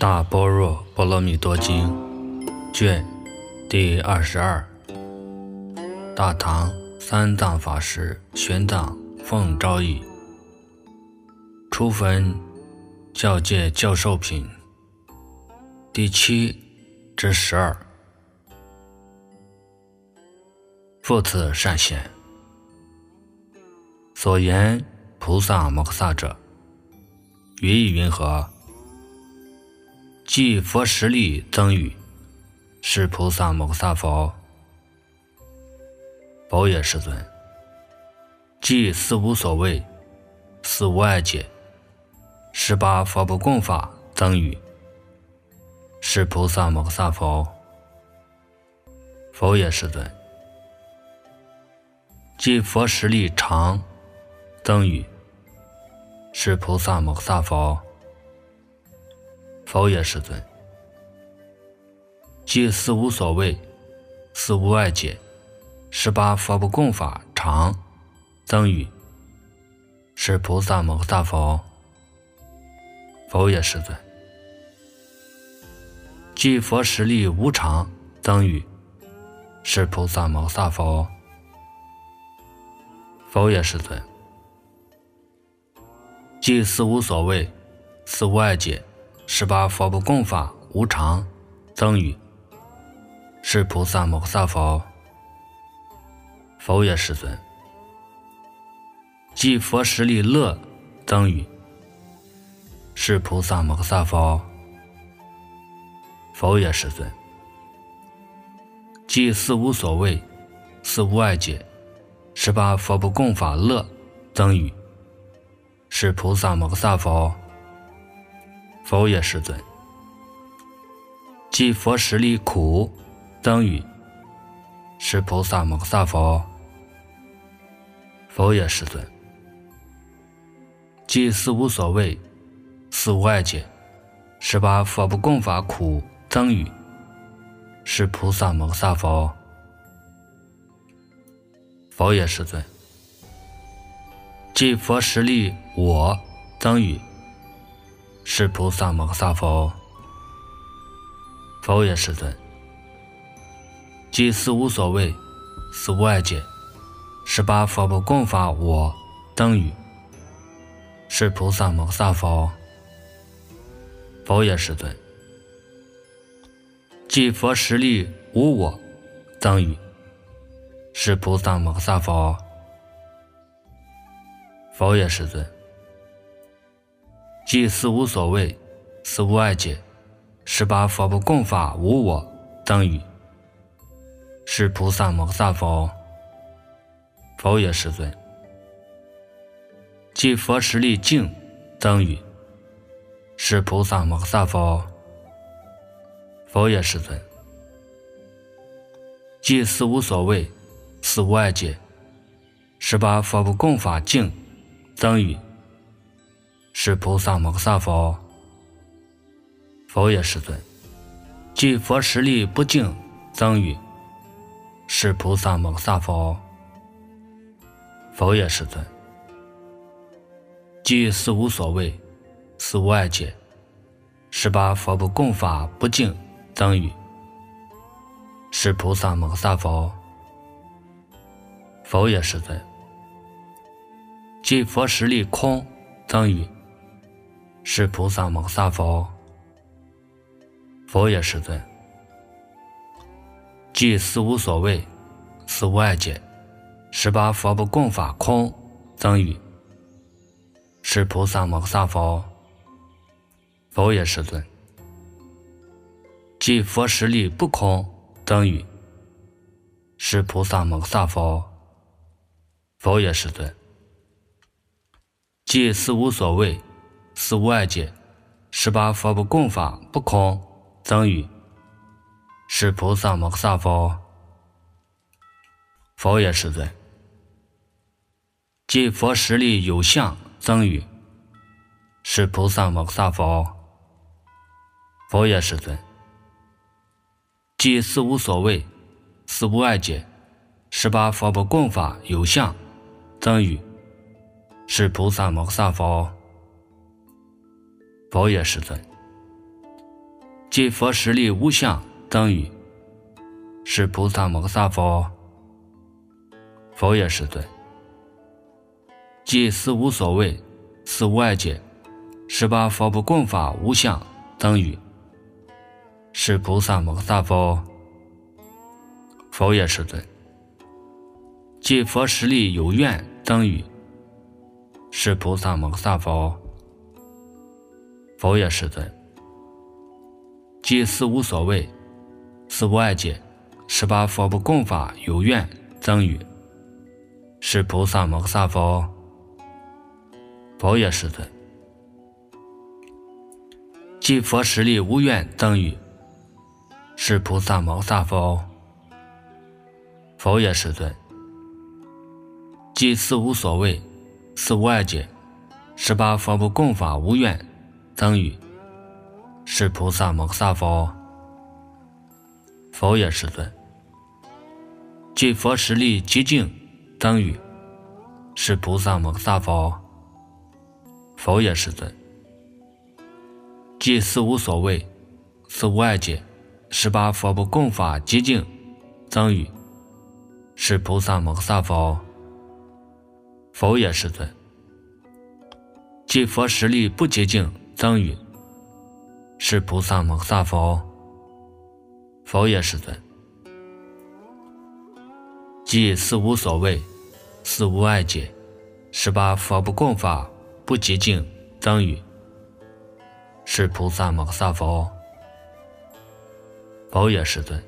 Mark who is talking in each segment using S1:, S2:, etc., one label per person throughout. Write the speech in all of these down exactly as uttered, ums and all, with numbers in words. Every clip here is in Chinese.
S1: 大般若波罗蜜多经卷第二十二，大唐三藏法师玄奘奉诏译，初分教戒教授品第七至十二。复次善贤，所言菩萨摩诃萨者，语意云何？即佛实力增语，是菩萨摩诃萨佛。佛也，世尊。即四无所谓，四无碍解，十八佛不共法增语，是菩萨摩诃萨佛。佛也，世尊。即佛实力常增语，是菩萨摩诃萨佛。佛也，世尊。即四无所谓，四无碍解，十八佛不共法常增语，是菩萨摩诃萨佛。佛也，世尊。即佛实力无常增语，是菩萨摩诃萨佛。佛也，世尊。即四无所谓，四无碍解，十八佛不共法无常增语，是菩萨摩诃萨佛。佛也，世尊。即佛实力乐增语，是菩萨摩诃萨佛。佛也，世尊。即四无所谓，四无碍解，十八佛不共法乐增语，是菩萨摩诃萨佛。佛也，世尊。即佛实力苦增语，是菩萨摩诃萨佛。佛也，世尊。即四无所谓，四无碍解，十八佛不共法苦增语，是菩萨摩诃萨佛。佛也，世尊。即佛实力我增语，是菩萨摩诃萨佛。佛也，世尊。即四无所谓，四无碍解，十八佛不共法我增语，是菩萨摩诃萨佛。佛也，世尊。即佛实力无我增语，是菩萨摩诃萨佛。佛也，世尊。即四无所谓，四无碍解，十八佛不共法无我增语，是菩萨摩诃萨佛。佛也，世尊。即佛实力净增语，是菩萨摩诃萨佛。佛也，世尊。即四无所谓，四无碍解，十八佛不共法净增语，是菩萨摩诃萨佛。佛也，世尊。即佛实力不净增语，是菩萨摩诃萨佛。佛也，世尊。即四无所谓，四无碍解，十八佛不共法不净增语，是菩萨摩诃萨佛。佛也，世尊。即佛实力空增语，是菩萨摩诃萨佛。佛也，世尊。即四无所谓，四无碍解，十八佛不共法空增语，是菩萨摩诃萨佛。佛也，世尊。即佛实力不空增语，是菩萨摩诃萨佛。佛也，世尊。即四无所谓，四无碍解，十八佛不共法不空增语，是菩萨摩诃萨佛。佛也，世尊。即佛实力有相增语，是菩萨摩诃萨佛。佛也，世尊。即四无所谓，四无碍解，十八佛不共法有相增语，是菩萨摩诃萨佛。佛也，世尊。 即佛实力无相等于是菩萨摩诃萨佛，佛也是尊。即四无所谓，四无碍界，十八佛不共法无相等于是菩萨摩诃萨佛，佛也是尊。即佛实力有愿等于是菩萨摩诃萨佛，佛也是尊。即四无所谓，四无碍界，十八佛不共法有愿等于是菩萨摩诃萨佛，佛也是尊。即佛实力无愿等于是菩萨摩诃萨佛，佛也是尊。即四无所谓，四无碍界，十八佛不共法无愿等于是菩萨摩诃萨佛，佛也是尊。即佛实力极净等于是菩萨摩诃萨佛，佛也是尊。即四无所谓，四无碍界，十八佛不共法极净等于是菩萨摩诃萨佛，佛也是尊。即佛实力不极净等于是菩萨摩诃萨佛，佛也是尊。即四无所谓，四无碍界，十八佛不共法不极净等于是菩萨摩诃萨佛，佛也是尊。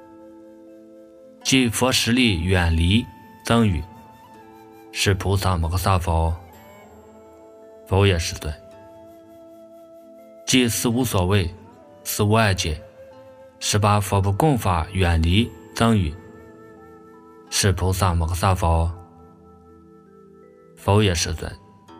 S1: 即佛实力远离等于是菩萨摩诃萨佛，佛也是尊。即四无所谓，四无碍界，十八佛不共法远离等于是菩萨摩诃萨佛，佛也是尊。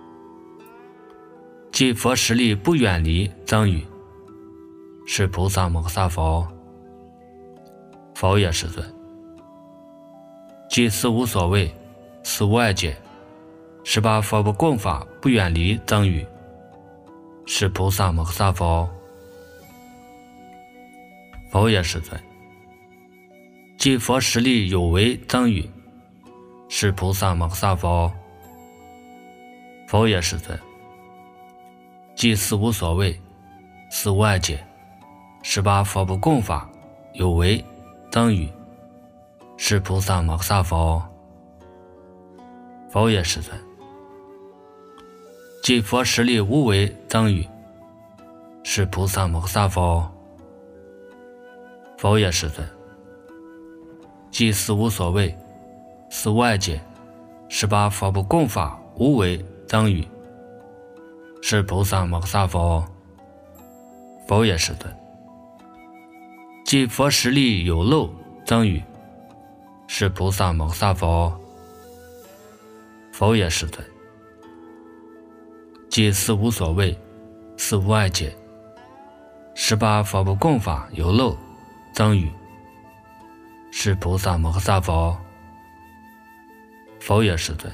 S1: 即佛实力不远离等于是菩萨摩诃萨佛，佛也是尊。即四无所谓，四无碍界，十八佛不共法不远离等于是菩萨摩诃萨佛，佛也是尊。即佛实力有为等于是菩萨摩诃萨佛，佛也是尊。即四无所谓，四无碍界，十八佛不共法有为等于是菩萨摩诃萨佛，佛也是尊。即佛实力无为等于是菩萨摩诃萨佛，佛也是尊。即四无所谓，四无碍界，十八佛不共法无为等于是菩萨摩诃萨佛，佛也是尊。即佛实力有漏等于是菩萨摩诃萨佛，佛也是尊。即四无所谓，四无碍界，十八佛不共法有漏等于是菩萨摩诃萨佛，佛也是尊。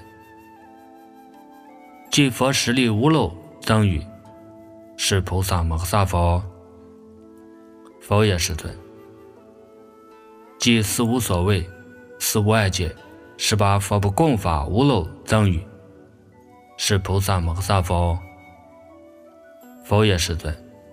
S1: 即佛实力无漏等于是菩萨摩诃萨佛，佛也是尊。即四无所谓，四无碍界，十八佛不共法无漏等于是菩萨摩诃萨佛，佛也是尊。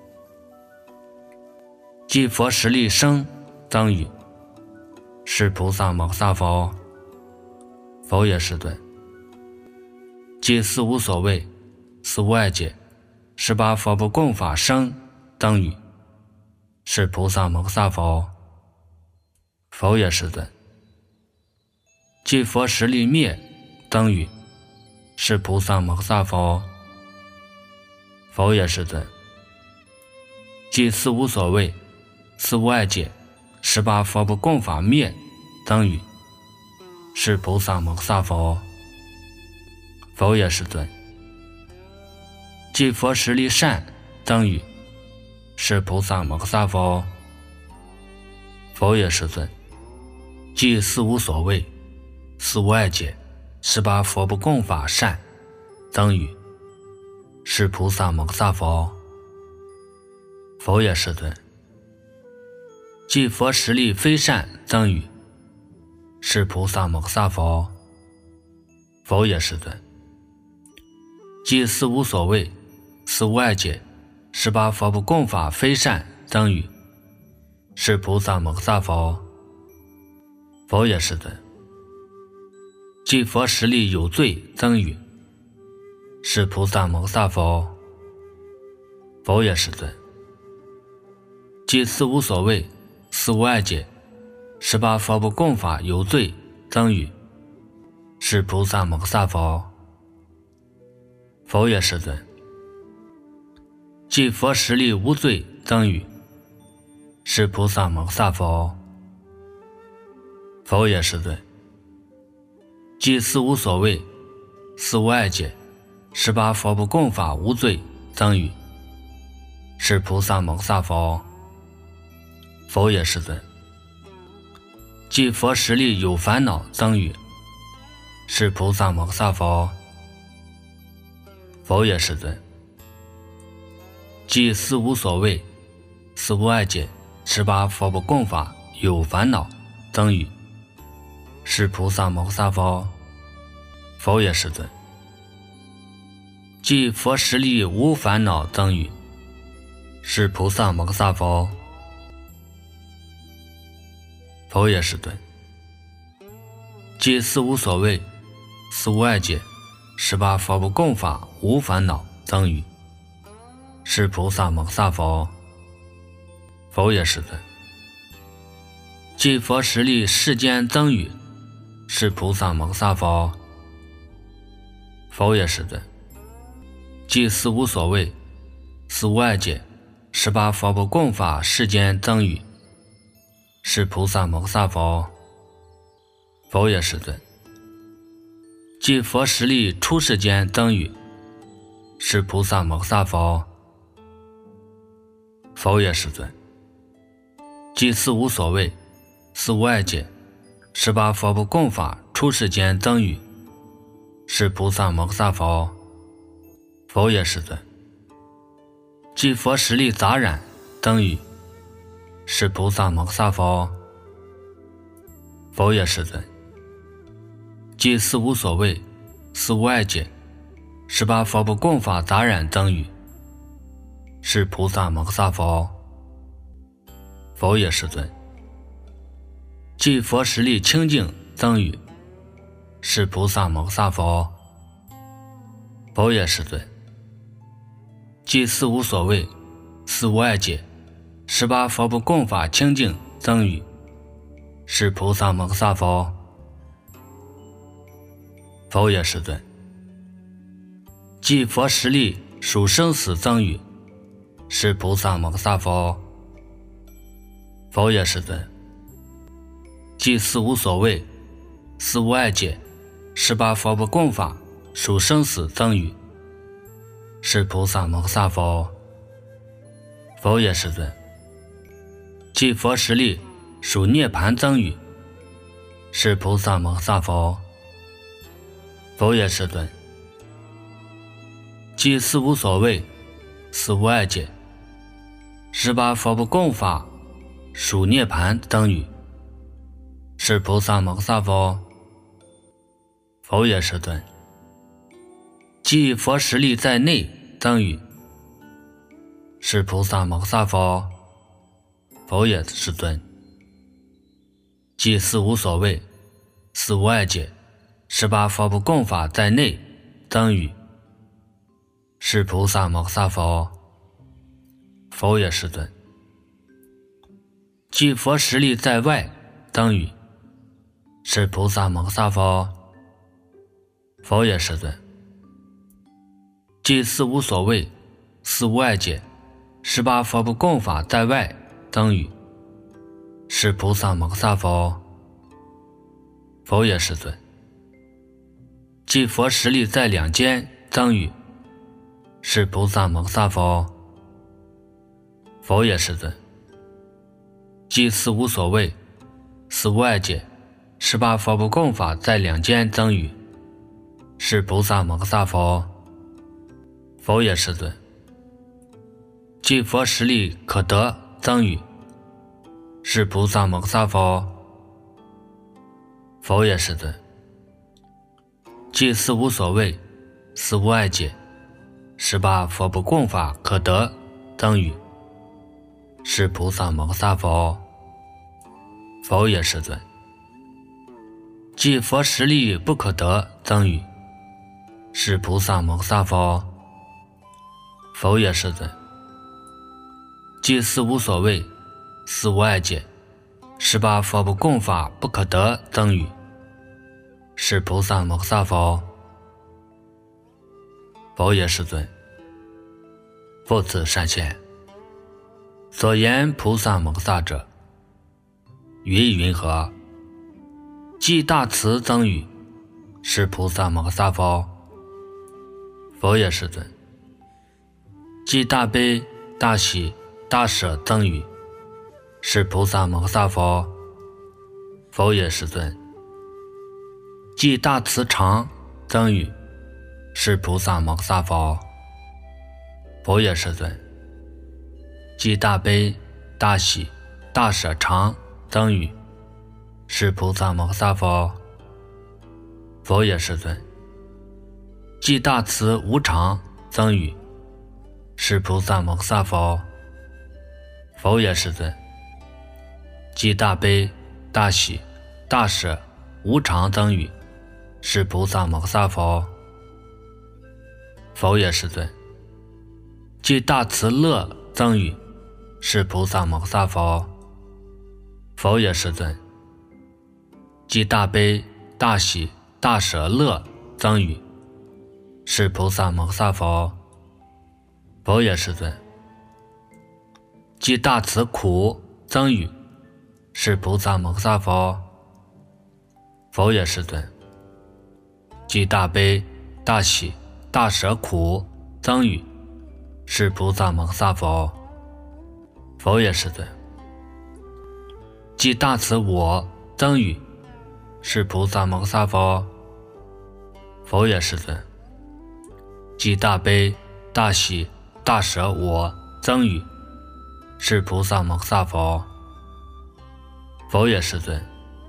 S1: 即佛实力生等于是菩萨摩诃萨佛，佛也是尊。即四无所谓，四无碍界，十八佛不共法生等于是菩萨摩诃萨佛，佛也是尊。即佛实力灭等于是菩萨摩诃萨佛，佛也是尊。即四无所谓，四无碍界，十八佛不共法灭等于是菩萨摩诃萨佛，佛也是尊。即佛实力善等于是菩萨摩诃萨佛，佛也是尊。即四无所谓，四无碍界，十八佛不共法善等于是菩萨摩诃萨佛，佛也是尊。 即佛实力非善增语，是菩萨摩诃萨佛，佛也世尊。即四无所谓，四无碍解，十八佛不共法非善增语，是菩萨摩诃萨佛，佛也世尊。即佛实力有罪增语，是菩萨摩诃萨佛，佛也世尊。即四无所谓，四无碍解，十八佛不共法有罪增语，是菩萨摩诃萨佛，佛也世尊。即佛实力无罪增语，是菩萨摩诃萨佛，佛也世尊。即四无所谓，四无碍解，十八佛不共法无罪增语，是菩萨摩诃萨佛，佛也世尊。即佛实力有烦恼增语，是菩萨摩诃萨佛，佛也世尊。即四无所谓，四无碍解，十八佛不共法有烦恼增语，是菩萨摩诃萨佛，佛也世尊。即佛实力无烦恼增语，是菩萨摩诃萨佛，佛也世尊。即四无所谓，四无碍解，十八佛不共法无烦恼增语，是菩萨摩诃萨佛，佛也世尊。即佛实力世间增语，是菩萨摩诃萨佛，佛也世尊。即四无所谓，四无碍解，十八佛不共法世间增语，是菩萨摩诃萨佛，佛也世尊。即佛实力出世间增语，是菩萨摩诃萨佛，佛也世尊。即四无所谓，四无碍解，十八佛不共法出世间增语，是菩萨摩诃萨佛，佛也世尊。即佛实力杂染增语，是菩萨摩诃萨佛，佛也世尊。即四无所谓，四无碍解，十八佛不共法杂染增语，是菩萨摩诃萨佛，佛也世尊。即佛实力清净增语，是菩萨摩诃萨佛，佛也世尊。即四无所谓，四无碍解，十八佛不共法清净增语，是菩萨摩诃萨佛，佛也世尊。即佛实力属生死增语，是菩萨摩诃萨佛，佛也世尊。即四无所谓，四无碍解，十八佛不共法属生死增语，是菩萨摩诃萨佛，佛也世尊。即佛实力属涅盘增语，是菩萨摩诃萨佛，佛也世尊。即四无所谓，四无碍解，十八佛不共法属涅盘增语，是菩萨摩诃萨佛，佛也世尊。即佛实力在内增语，是菩萨摩诃萨佛，佛也世尊。即四无所谓，四无碍解，十八佛不共法在内增语，是菩萨摩诃萨佛，佛也世尊。即佛实力在外增语，是菩萨摩诃萨佛，佛也世尊。即四无所谓，四无碍解，十八佛不共法在外增语，是菩萨摩诃萨佛，佛也世尊。即佛实力在两间增语，是菩萨摩诃萨佛，佛也世尊。即四无所谓，四无碍解，十八佛不共法在两间增语，是菩萨摩诃萨佛，佛也世尊。即佛实力可得增语， 是菩萨摩萨佛。佛也世尊。即四无所谓，四无碍解，十八佛不共法可得增语，是菩萨摩萨佛。佛也世尊。即佛实力不可得增语，是菩萨摩萨佛。佛也世尊。即四无所谓，四无碍解，十八佛不共法不可得增语，是菩萨摩萨佛。佛也世尊。复次善现，所言菩萨摩萨者，云云何？即大慈增语，是菩萨摩萨佛。佛也世尊。即大悲大喜大舍增语，是菩萨摩萨佛。佛也世尊。即大慈常增语，是菩萨摩萨佛。佛也世尊。即大悲大喜大舍常增语，是菩萨摩萨佛。佛也世尊。即大慈无常增语，是菩萨摩萨佛。佛也世尊。即大悲大喜大舍无常增语，是菩萨摩萨佛。佛也世尊。即大慈乐增语，是菩萨摩萨佛。佛也世尊。即大悲大喜大舍乐增语，是菩萨摩萨佛。佛也世尊。即大慈苦增语，是菩萨摩萨佛。佛也世尊。即大悲大喜大舍苦增语，是菩萨摩萨佛。佛也世尊。即大慈我增语，是菩萨摩萨佛。佛也世尊。即大悲大喜大舍我增语，是菩萨摩萨佛。佛也世尊。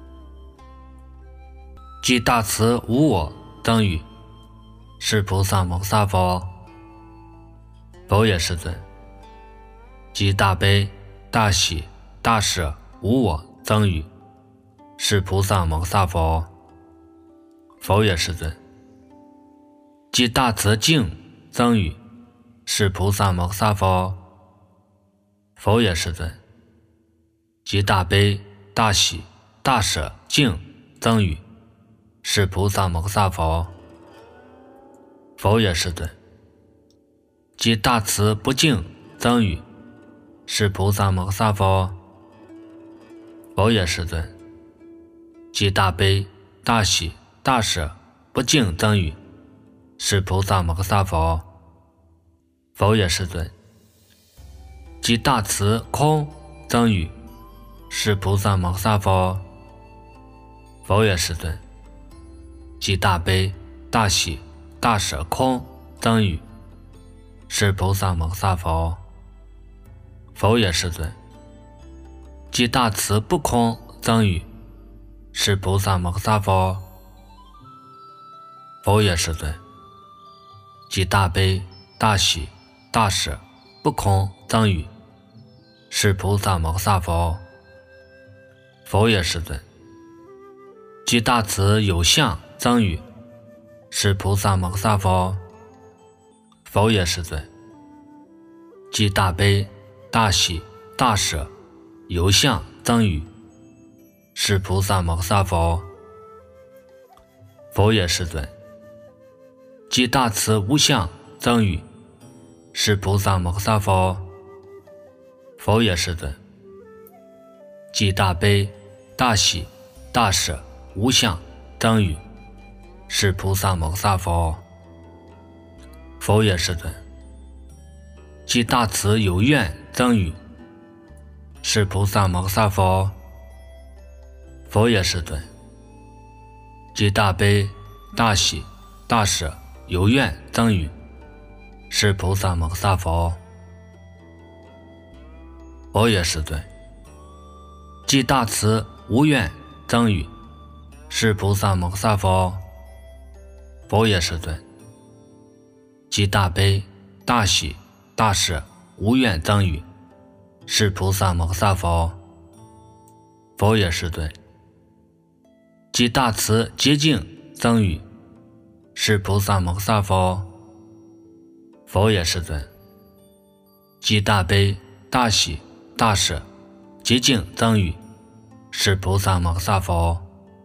S1: 即大慈无我增语，是菩萨摩萨佛。佛也世尊。即大悲大喜大舍无我增语，是菩萨摩萨佛。佛也世尊。即大慈净增语，是菩萨摩萨佛。佛也世尊。即大悲大喜大舍净增语，是菩萨摩萨佛。佛也世尊。即大慈不净增语，是菩萨摩萨佛。佛也世尊。即大悲大喜大舍不净增语，是菩萨摩萨佛。佛也世尊。即大慈空增语，是菩萨摩萨佛。佛也世尊。即大悲大喜大舍空增语，是菩萨摩萨佛。佛也世尊。即大慈不空增语，是菩萨摩萨佛。佛也世尊。即大悲大喜大舍不空增语，是菩萨摩萨佛。佛也世尊。即大慈有相增语，是菩萨摩萨佛。佛也世尊。即大悲大喜大舍有相增语，是菩萨摩萨佛。佛也世尊。即大慈无相增语，是菩萨摩萨佛。佛也世尊。即大悲大喜大舍无相增语，是菩萨摩萨佛。佛也世尊。即大慈有愿增语，是菩萨摩萨佛。佛也世尊。即大悲大喜大舍有愿增语，是菩萨摩萨佛。佛也世尊。 积大慈无怨增语，是菩萨摩诃萨佛。佛也世尊。积大悲大喜大舍无怨增语，是菩萨摩诃萨佛。佛也世尊。积大慈洁净增语，是菩萨摩诃萨佛。佛也世尊。积大悲大喜大舍洁净增语，是菩萨摩诃萨佛。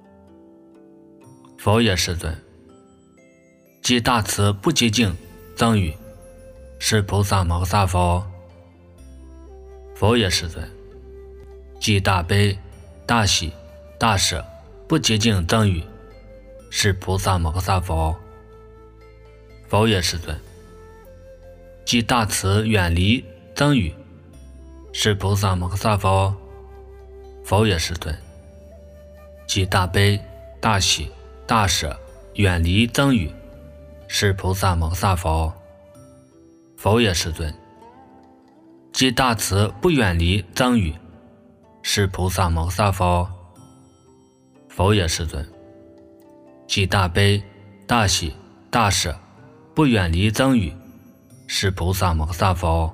S1: 佛也世尊。积大慈不洁净增语，是菩萨摩诃萨佛。佛也世尊。积大悲大喜大舍不洁净增语，是菩萨摩诃萨佛。佛也世尊。积大慈远离增语，是菩萨摩诃萨佛。佛也世尊。积大悲大喜大舍远离增语，是菩萨摩诃萨佛。佛也世尊。积大慈不远离增语，是菩萨摩诃萨佛。佛也世尊。积大悲大喜大舍不远离增语，是菩萨摩诃萨佛。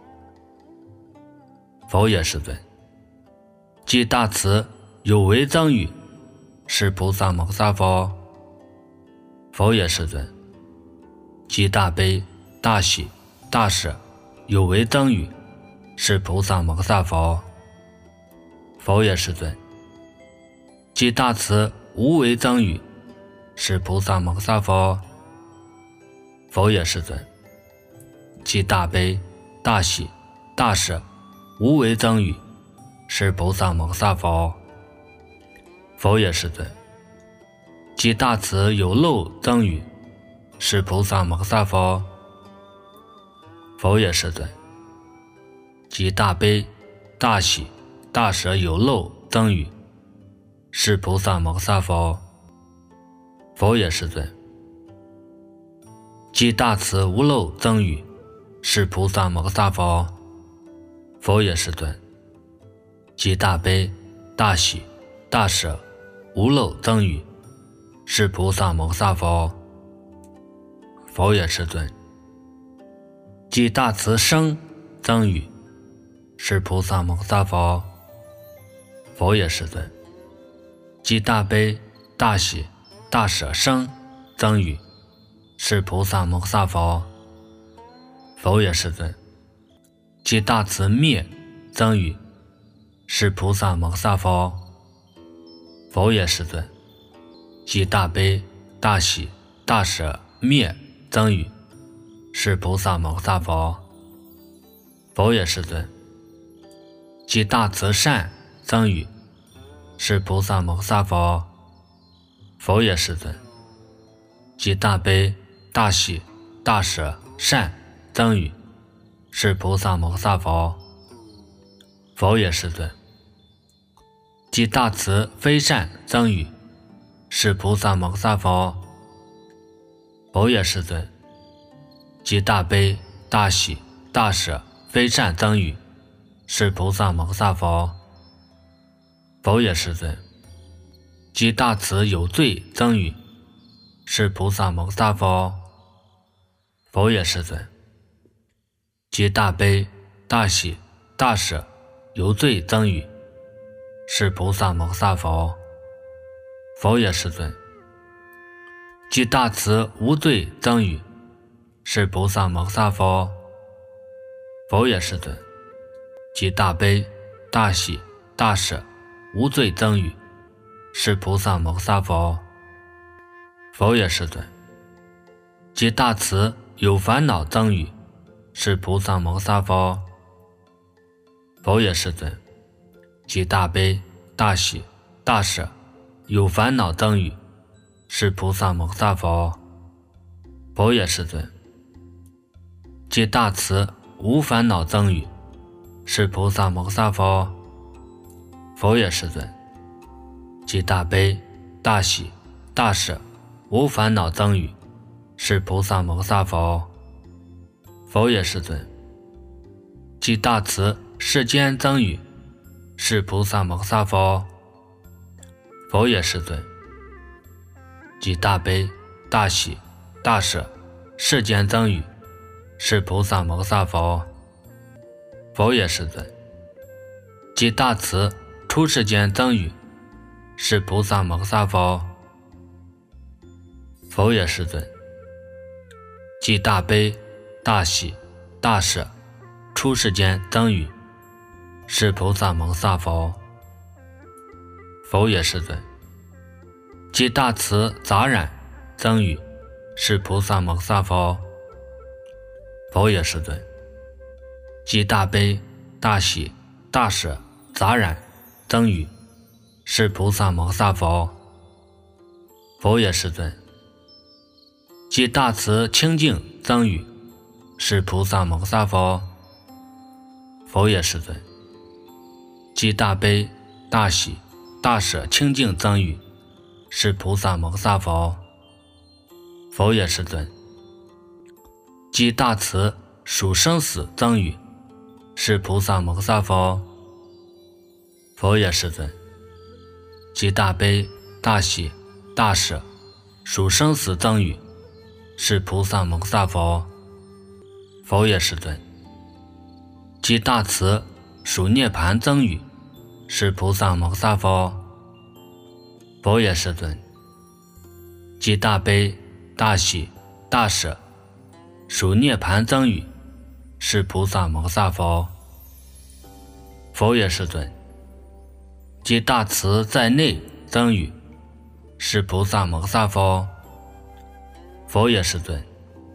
S1: 佛也世尊。积大慈有为增语，是菩萨摩诃萨佛。佛也世尊。积大悲大喜大舍有为增语，是菩萨摩诃萨佛。佛也世尊。积大慈无为增语，是菩萨摩诃萨佛。佛也世尊。积大悲大喜大舍无为增语，是菩萨摩诃萨佛。佛也世尊。积大慈有漏增语，是菩萨摩诃萨佛。佛也世尊。积大悲大喜大舍有漏增语，是菩萨摩诃萨佛。佛也世尊。积大慈无漏增语，是菩萨摩诃萨佛。佛也世尊。积大悲大喜大舍无漏增语，是菩萨摩诃萨佛。佛也世尊。积大慈生增语，是菩萨摩诃萨佛。佛也世尊。积大悲大喜大舍生增语，是菩萨摩诃萨佛。佛也世尊。积大慈灭增语，是菩萨摩诃萨佛。佛也世尊。积大悲大喜大舍灭增语，是菩萨摩诃萨佛。佛也世尊。积大慈善增语，是菩萨摩诃萨佛。佛也世尊。积大悲大喜大舍善增语，是菩萨摩诃萨佛。佛也世尊。积大慈非善增语，是菩萨摩诃萨佛。佛也世尊。积大悲大喜大舍非善增语，是菩萨摩诃萨佛。佛也世尊。积大慈有罪增语，是菩萨摩诃萨佛。佛也世尊。积大悲大喜大舍有罪增语，是菩萨摩诃萨佛。佛也世尊。积大慈无罪增语，是菩萨摩诃萨佛。佛也世尊。积大悲大喜大舍无罪增语，是菩萨摩诃萨佛。佛也世尊。积大慈有烦恼增语，是菩萨摩诃萨佛。佛也世尊。积大悲大喜大舍有烦恼增语，是菩萨摩诃萨佛。佛也世尊。积大慈无烦恼增语，是菩萨摩诃萨佛。佛也世尊。积大悲大喜大舍无烦恼增语，是菩萨摩诃萨佛。佛也世尊。积大慈世间增语， 是菩萨摩萨佛，佛也世尊。即大悲大喜大舍世间增语，是菩萨摩萨佛，佛也世尊。即大慈出世间增语，是菩萨摩萨佛，佛也世尊。即大悲大喜大舍出世间增语，是菩萨摩萨佛，佛也世尊。即大慈杂染增语，是菩萨摩萨佛，佛也世尊。即大悲大喜大舍杂染增语，是菩萨摩萨佛，佛也世尊。即大慈清净增语，是菩萨摩萨佛，佛也世尊。即大悲大喜大舍清净增语，是菩萨摩萨佛，佛也世尊。即大慈属生死增语，是菩萨摩萨佛，佛也世尊。即大悲大喜大舍属生死增语，是菩萨摩萨佛，佛也世尊。即大慈属涅盘增语，是菩萨摩萨佛，佛也世尊。即大悲大喜大舍属涅盘增语，是菩萨摩萨佛，佛也世尊。即大慈在内增语，是菩萨摩萨佛，佛也世尊。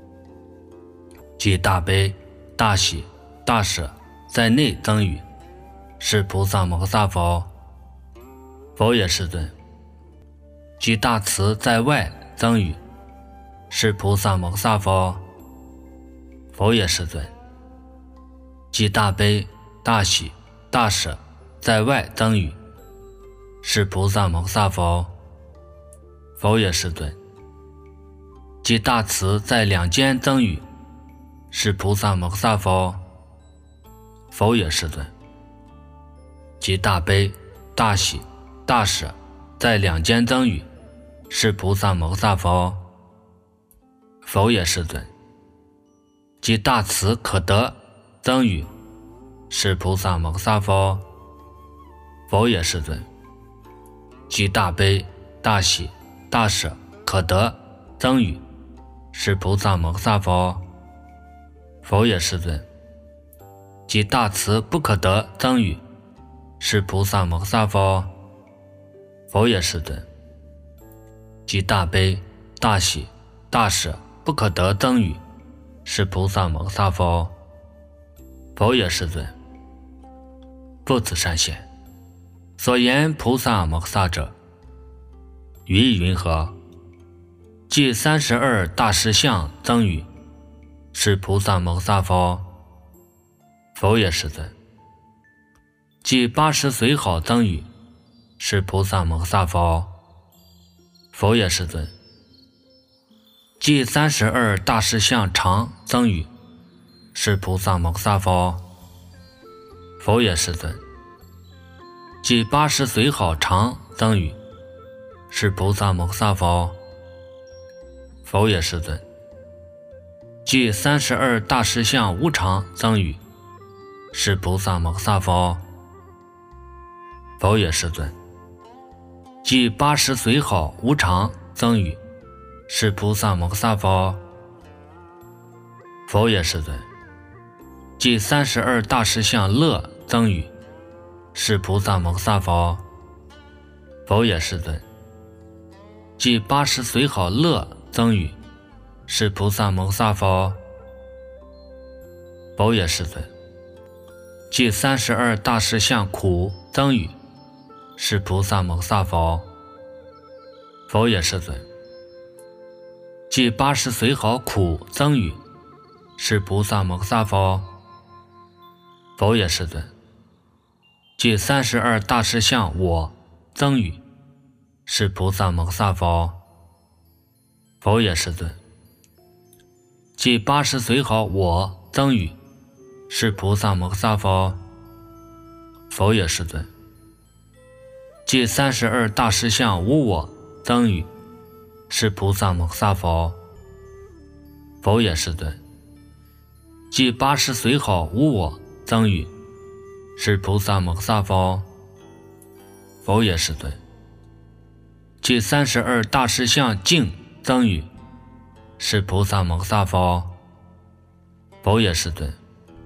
S1: 即大悲大喜大舍在内增语，是菩萨摩萨佛，佛也世尊。即大慈在外增语，是菩萨摩萨佛，佛也世尊。即大悲大喜大舍在外增语，是菩萨摩萨佛，佛也世尊。即大慈在两间增语，是菩萨摩萨佛，佛也世尊。即大悲大喜大舍在两间增语，是菩萨摩萨佛，佛也世尊。即大慈可得增语，是菩萨摩萨佛，佛也世尊。即大悲大喜大舍可得增语，是菩萨摩萨佛，佛也世尊。即大慈不可得增语，是菩萨摩萨佛，佛也世尊。即大悲大喜大舍不可得增语，是菩萨摩萨佛，佛也世尊。不此善现，所言菩萨摩萨者，于意云何？即三十二大士相增语，是菩萨摩萨佛，佛也世尊。即八十随好增语，是菩萨摩萨佛，佛也世尊。即三十二大士相常增语，是菩萨摩萨佛，佛也世尊。即八十随好常增语，是菩萨摩萨佛，佛也世尊。即三十二大士相无常增语，是菩萨摩萨佛，佛也世尊。即八十随好无常增语，是菩萨摩萨佛，佛也世尊。即三十二大士相乐增语，是菩萨摩萨佛，佛也世尊。即八十随好乐增语，是菩萨摩萨佛，佛也世尊。即三十二大士相苦增语，是菩萨摩萨佛，佛也世尊。即八十随好苦增语，是菩萨摩萨佛，佛也世尊。即三十二大士相我增语，是菩萨摩萨佛，佛也世尊。即八十随好我增语，是菩萨摩萨佛，佛也世尊。 即三十二大实相无我等于是菩萨摩诃萨佛，佛也是对。即八十随好无我等于是菩萨摩诃萨佛，佛也是对。即三十二大实相净等于是菩萨摩诃萨佛，佛也是对。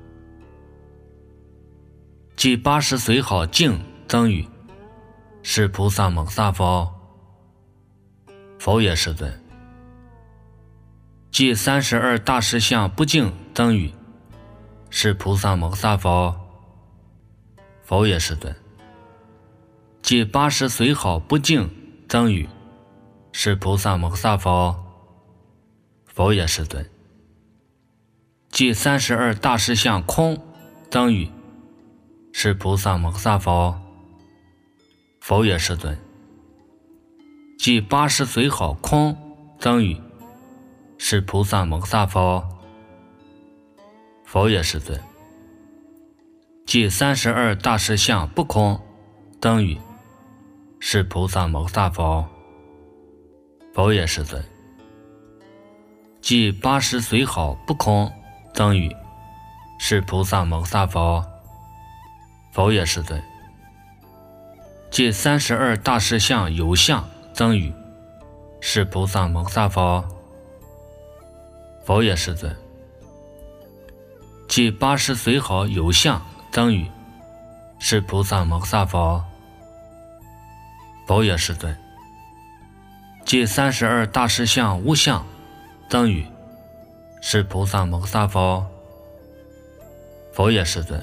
S1: 即八十随好净等于是菩萨摩诃萨佛，佛也是对。即三十二大实相不净等于是菩萨摩诃萨佛，佛也是对。即八十随好不净等于是菩萨摩诃萨佛，佛也是对。即三十二大实相空等于是菩萨摩诃萨佛，佛也是对。即八十随好空等于是菩萨摩诃萨佛，佛也是对。即三十二大实相不空等于是菩萨摩诃萨佛，佛也是对。即八十随好不空等于是菩萨摩诃萨佛，佛也是对。即三十二大实相有相等于是菩萨摩诃萨佛，佛也是对。即八十随好有相等于是菩萨摩诃萨佛，佛也是对。即三十二大实相无相等于是菩萨摩诃萨佛，佛也是对。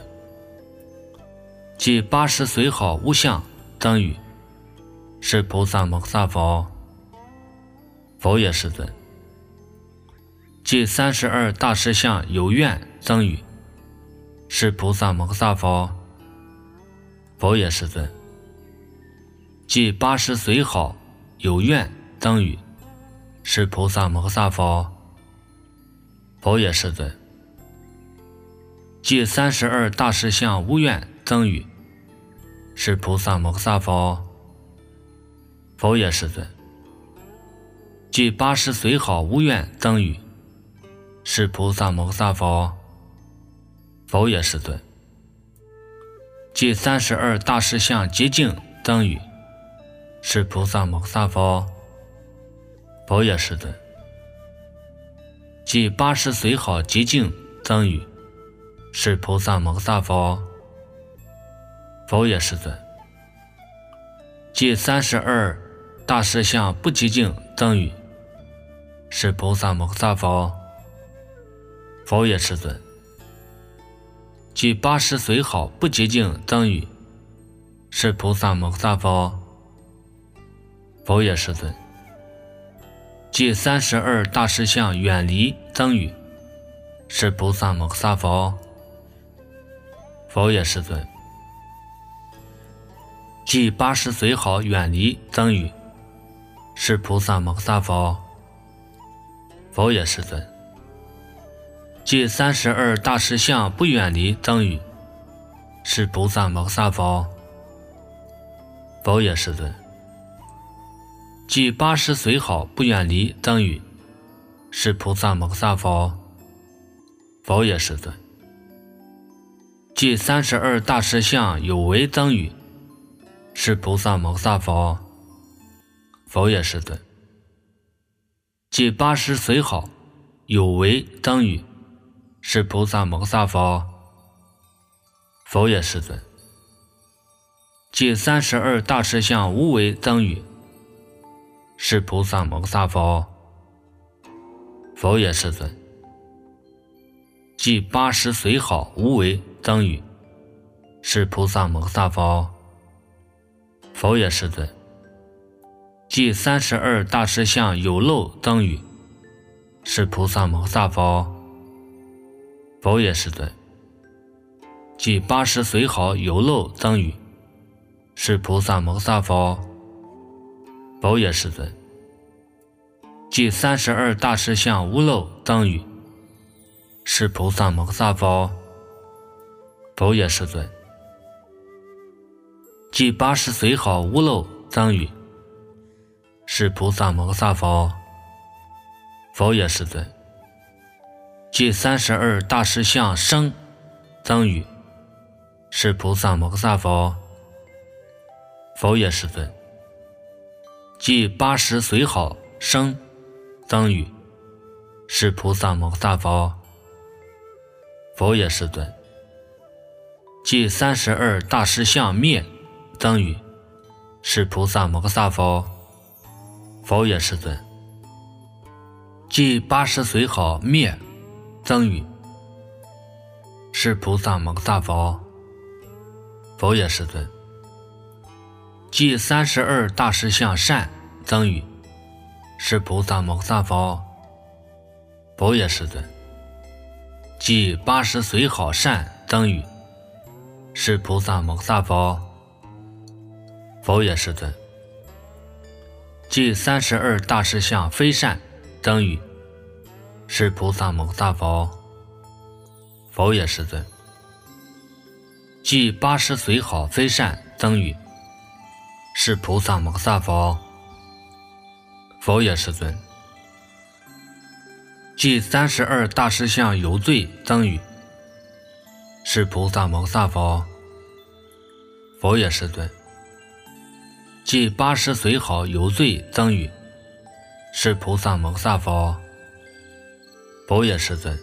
S1: 即八十随好无相等于是菩萨摩诃萨佛，佛也是对。即三十二大实相有愿等于是菩萨摩诃萨佛，佛也是对。即八十随好有愿等于是菩萨摩诃萨佛，佛也是对。即三十二大实相无愿等于是菩萨摩诃萨佛，佛也是对。即八十随好无愿等于是菩萨摩诃萨佛，佛也是对。即三十二大实相极净等于是菩萨摩诃萨佛，佛也是对。即八十随好极净等于是菩萨摩诃萨佛，佛也是对。即三十二大实相不极净等于是菩萨摩诃萨佛，佛也是对。即八十随好不极净等于是菩萨摩诃萨佛，佛也是对。即三十二大实相远离等于是菩萨摩诃萨佛，佛也是对。即八十随好远离等于是菩萨摩诃萨佛，佛也是对。即三十二大实相不远离等于是菩萨摩诃萨佛，佛也是对。即八十随好不远离等于是菩萨摩诃萨佛，佛也是对。即三十二大实相有为等于是菩萨摩诃萨佛，佛也是对。即八十随好有为等于是菩萨摩诃萨佛，佛也是对。即三十二大实相无为等于是菩萨摩诃萨佛，佛也是对。即八十随好无为等于是菩萨摩诃萨佛，佛也是对。即三十二大实相有漏等于是菩萨摩诃萨佛，佛也是对。即八十随好有漏等于是菩萨摩诃萨佛，佛也是对。即三十二大实相无漏等于是菩萨摩诃萨佛，佛也是对。 即八十随好无漏增语，是菩萨摩诃萨佛。佛也世尊。即三十二大士相生增语，是菩萨摩诃萨佛。佛也世尊。即八十随好生增语，是菩萨摩诃萨佛。佛也世尊。即三十二大士相灭增语，是菩萨摩诃萨佛。佛也世尊。即八十随好灭增语，是菩萨摩诃萨佛。佛也世尊。即三十二大士相善增语，是菩萨摩诃萨佛。佛也世尊。即八十随好善增语，是菩萨摩诃萨佛。佛也世尊。即三十二大士相非善增语，是菩萨摩诃萨佛。佛也世尊。即八十随好非善增语，是菩萨摩诃萨佛。佛也世尊。即三十二大士相有罪增语，是菩萨摩诃萨佛。佛也世尊。即八十随好有罪增语，是菩萨摩诃萨佛。佛也世尊。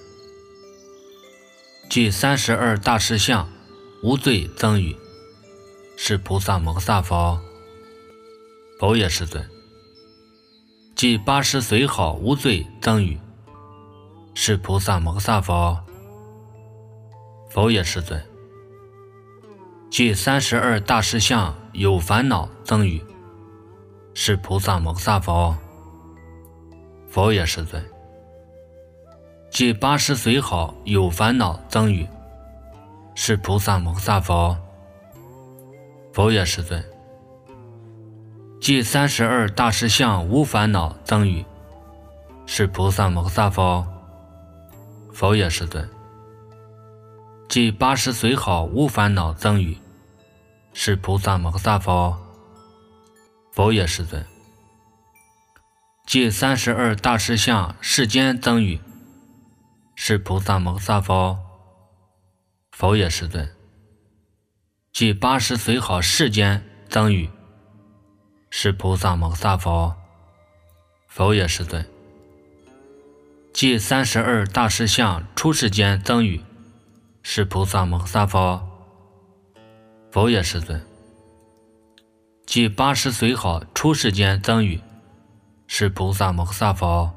S1: 即三十二大士相无罪增语，是菩萨摩诃萨佛。佛也世尊。即八十随好无罪增语，是菩萨摩诃萨佛。佛也世尊。即三十二大士相有烦恼增语，是菩萨摩诃萨佛。佛也世尊。即八十随好有烦恼增语，是菩萨摩诃萨佛。佛也世尊。即三十二大士相无烦恼增语，是菩萨摩诃萨佛。佛也世尊。即八十随好无烦恼增语，是菩萨摩诃萨佛。佛也世尊。即三十二大士相世间增语，是菩萨摩诃萨佛。佛也世尊。即八十随好世间增语，是菩萨摩诃萨佛。佛也世尊。即三十二大士相出世间增语，是菩萨摩诃萨佛。佛也世尊。即八十随好出世间增语，是菩萨摩诃萨佛。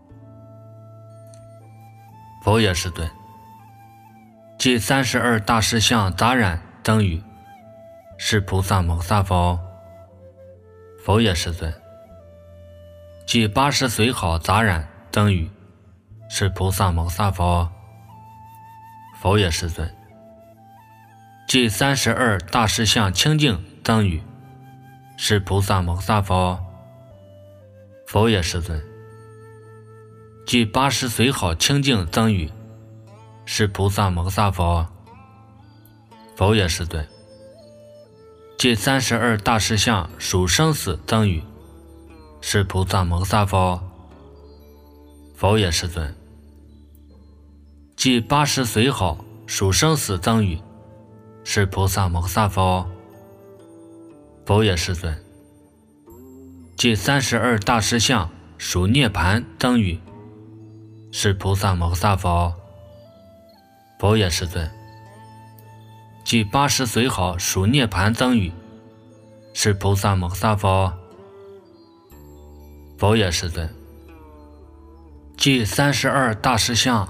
S1: 佛也世尊。即三十二大士相杂染增语，是菩萨摩诃萨佛。佛也世尊。即八十随好杂染增语，是菩萨摩诃萨佛。佛也世尊。即三十二大士相清净增语，是菩萨摩诃萨佛。佛也世尊。即八十随好清净增语，是菩萨摩诃萨佛。佛也世尊。即三十二大士相属生死增语，是菩萨摩诃萨佛。佛也世尊。即八十随好属生死增语，是菩萨摩诃萨佛。佛也世尊。即三十二大士相属涅盘增语，是菩萨摩诃萨佛。佛也世尊。即八十随好属涅盘增语，是菩萨摩诃萨佛。佛也世尊。即三十二大士相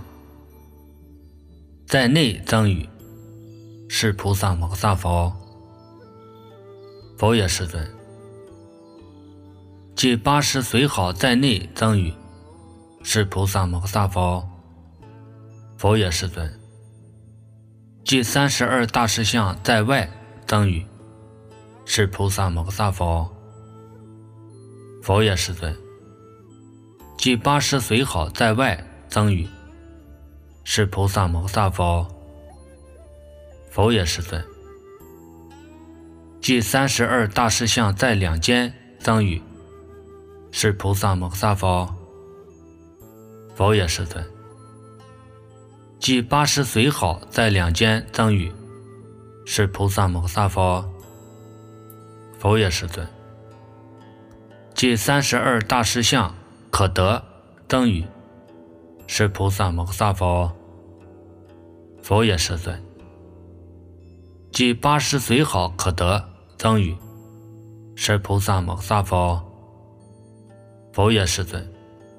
S1: 在内增语，是菩萨摩诃萨佛。佛也世尊。即八十随好在内增语，是菩萨摩诃萨佛。佛也世尊。即三十二大士相在外增语，是菩萨摩诃萨佛。佛也世尊。即八十随好在外增语，是菩萨摩诃萨佛。佛也世尊。 即三十二大士相在两间增语，是菩萨摩诃萨佛，佛也是尊。即八十随好在两间增语，是菩萨摩诃萨佛，佛也是尊。即三十二大士相可得增语，是菩萨摩诃萨佛，佛也是尊。即八十随好可得增语，是菩萨摩诃萨佛，佛也是尊。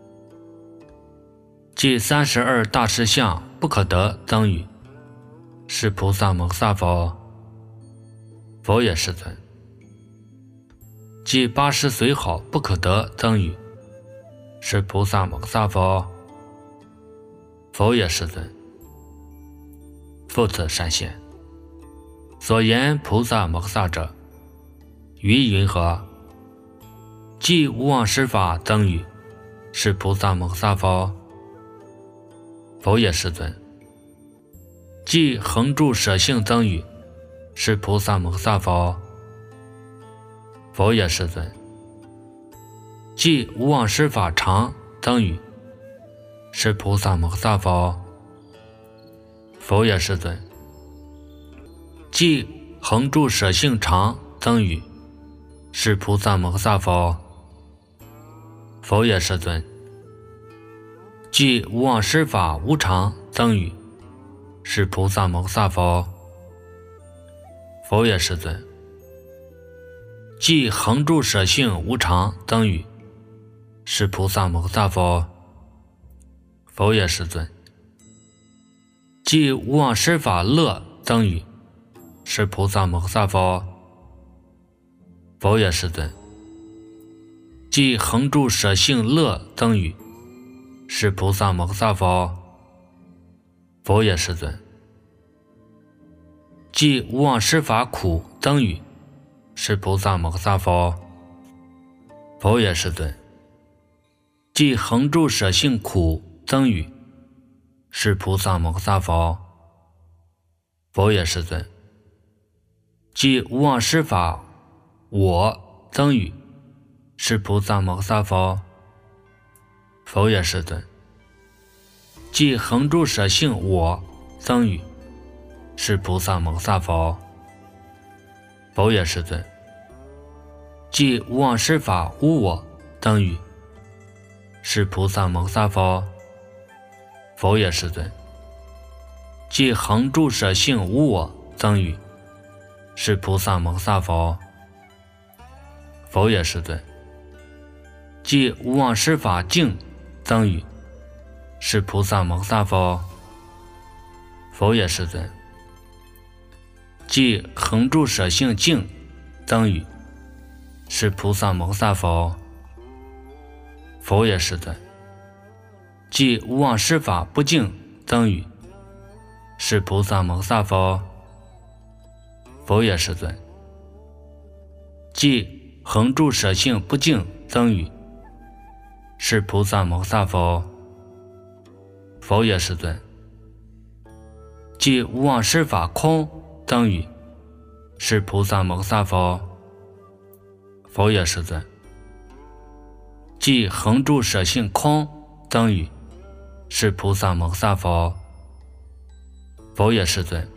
S1: 即三十二大士相不可得增语，是菩萨摩诃萨佛，佛也是尊。即八十随好不可得增语，是菩萨摩诃萨佛，佛也是尊。复次善现，所言菩萨摩诃萨者，于云何？即无妄施法增语，是菩萨摩诃萨佛，佛也是尊。即恒住舍性增语，是菩萨摩诃萨佛，佛也是尊。即无妄施法常增语，是菩萨摩诃萨佛，佛也是尊。即恒住舍性常增语，是菩萨摩诃萨佛，佛也是尊。即无妄施法无常增语，是菩萨摩诃萨佛，佛也是尊。即恒住舍性无常增语，是菩萨摩诃萨佛，佛也是尊。即无妄施法乐增语，是菩萨摩诃萨佛，佛也是尊。即恒住舍性乐增语，是菩萨摩诃萨佛，佛也是尊。即无妄施法苦增语，是菩萨摩诃萨佛，佛也是尊。即恒住舍性苦增语，是菩萨摩诃萨佛，佛也是尊。即无妄施法我增语，是菩萨摩诃萨佛，佛也是尊。即恒住舍性我增语，是菩萨摩诃萨佛，佛也是尊。即无妄施法无我增语，是菩萨摩诃萨佛，佛也是尊。即恒住舍性无我增语，是菩萨摩诃萨佛，佛也是尊。即无妄施法净增语，是菩萨摩诃萨佛，佛也是尊。即恒住舍性净增语，是菩萨摩诃萨佛，佛也是尊。即无妄施法不净增语，是菩萨摩诃萨佛，佛也是尊。即恒住舍性不净增语，是菩萨摩诃萨佛，佛也是尊。即无妄施法空增语，是菩萨摩诃萨佛，佛也是尊。即恒住舍性空增语，是菩萨摩诃萨佛，佛也是尊。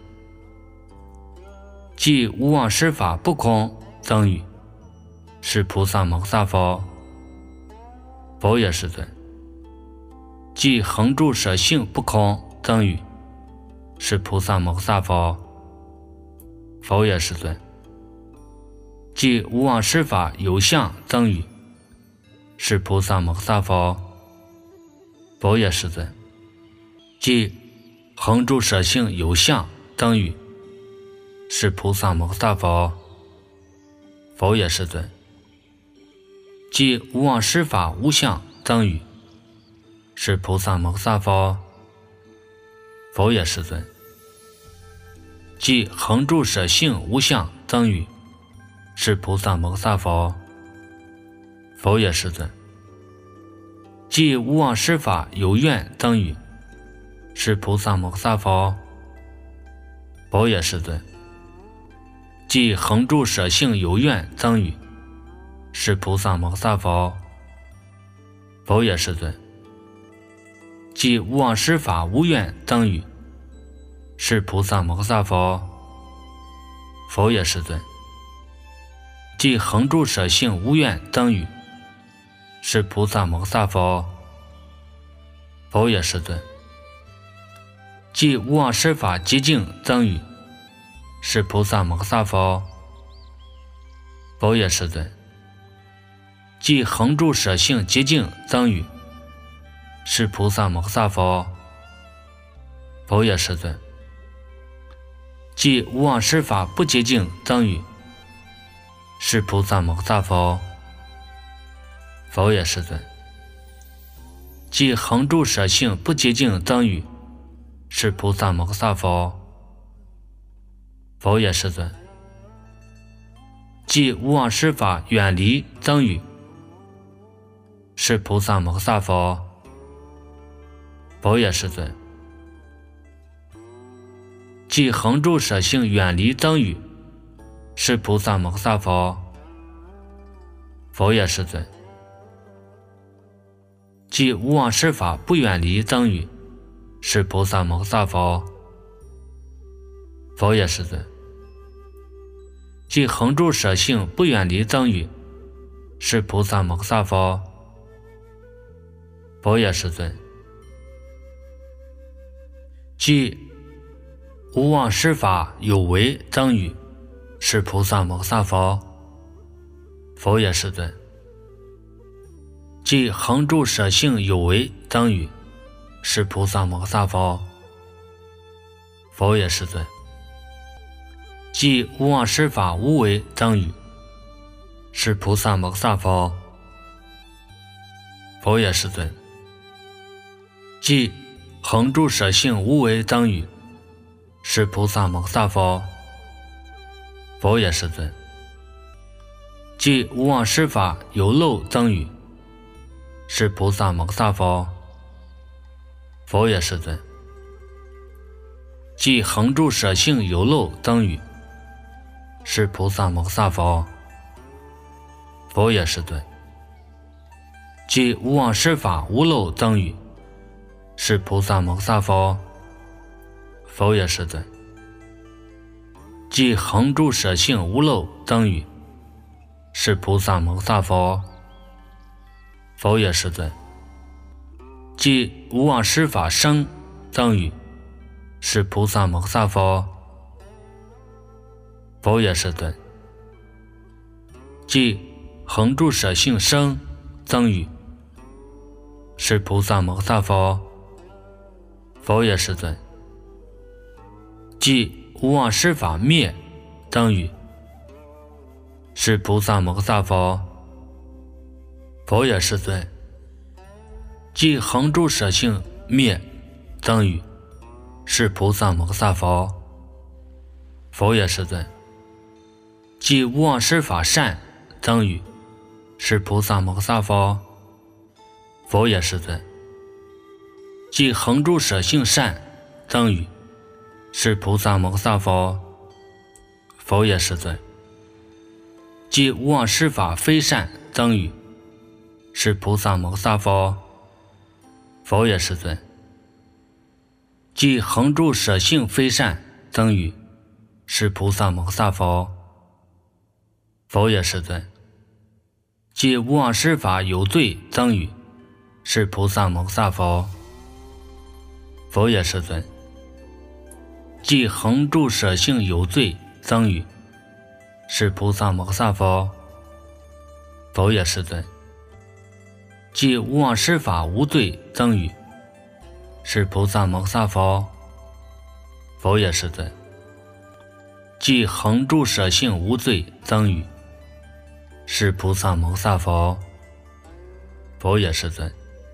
S1: 即无妄施法不空增语，是菩萨摩诃萨佛，佛也是尊。即恒住舍性不空增语，是菩萨摩诃萨佛，佛也是尊。即无妄施法有相增语，是菩萨摩诃萨佛，佛也是尊。即恒住舍性有相增语，是菩萨摩诃萨佛，佛也是尊。即无妄施法无相增语，是菩萨摩诃萨佛，佛也是尊。即恒住舍性无相增语，是菩萨摩诃萨佛，佛也是尊。即无妄施法有愿增语，是菩萨摩诃萨佛，佛也是尊。 即恒住舍性有愿增语，是菩萨摩诃萨佛。佛也世尊。即无妄施法无愿增语，是菩萨摩诃萨佛。佛也世尊。即恒住舍性无愿增语，是菩萨摩诃萨佛。佛也世尊。即无妄施法极净增语，是菩萨摩诃萨佛。佛也世尊。即恒住舍性极净增语，是菩萨摩诃萨佛。佛也世尊。即无妄施法不极净增语，是菩萨摩诃萨佛。佛也世尊。即恒住舍性不极净增语，是菩萨摩诃萨佛。佛也世尊。即无妄施法远离增语，是菩萨摩诃萨佛。佛也世尊。即恒住舍性远离增语，是菩萨摩诃萨佛。佛也世尊。即无妄施法不远离增语，是菩萨摩诃萨佛。佛也世尊。即恒住舍性不远离增语，是菩萨摩诃萨佛。佛也世尊。即无妄施法有为增语，是菩萨摩诃萨佛。佛也世尊。即恒住舍性有为增语，是菩萨摩诃萨佛。佛也世尊。即无妄施法无为增语，是菩萨摩诃萨佛。佛也世尊。即恒住舍性无为增语，是菩萨摩诃萨佛。佛也世尊。即无妄施法有漏增语，是菩萨摩诃萨佛。佛也世尊。即恒住舍性有漏增语，是菩萨摩诃萨佛。佛也世尊。即无妄施法无漏增语，是菩萨摩诃萨佛。佛也世尊。即恒住舍性无漏增语，是菩萨摩诃萨佛。佛也世尊。即无妄施法生增语，是菩萨摩诃萨佛。佛也世尊。即恒住舍性生增语，是菩萨摩诃萨佛。佛也世尊。即无妄施法灭增语，是菩萨摩诃萨佛。佛也世尊。即恒住舍性灭增语，是菩萨摩诃萨佛。佛也世尊。即无妄施法善增语，是菩萨摩诃萨佛。佛也世尊。即恒住舍性善增语，是菩萨摩诃萨佛。佛也世尊。即无妄施法非善增语，是菩萨摩诃萨佛。佛也世尊。即恒住舍性非善增语，是菩萨摩诃萨佛。佛也世尊。即无妄施法有罪增语，是菩萨摩诃萨佛。佛也世尊。即恒住舍性有罪增语，是菩萨摩诃萨佛。佛也世尊。即无妄施法无罪增语，是菩萨摩诃萨佛。佛也世尊。即恒住舍性无罪增语，是菩萨摩诃萨佛。佛也世尊。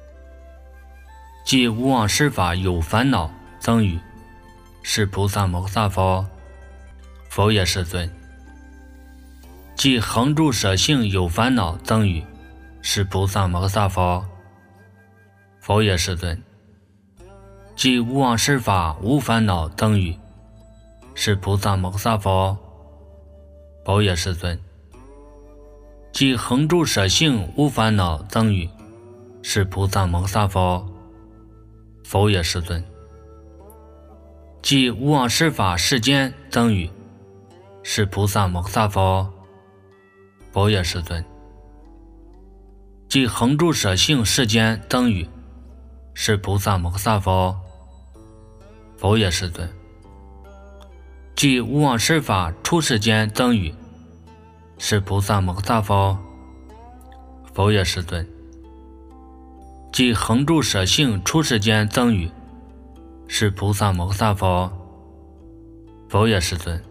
S1: 即无妄施法有烦恼增语，是菩萨摩诃萨佛。佛也世尊。即恒住舍性有烦恼增语，是菩萨摩诃萨佛。佛也世尊。即无妄施法无烦恼增语，是菩萨摩诃萨佛。 佛也是尊。即恒住舍性无烦恼增语，是菩萨摩萨佛，佛也是尊。即无妄施法世间增语，是菩萨摩萨佛，佛也是尊。即恒住舍性世间增语，是菩萨摩萨佛，佛也是尊。即无妄施法出世间增语，是菩萨摩萨佛，佛也是尊。即恒住舍性出世间增语，是菩萨摩萨佛，佛也是尊。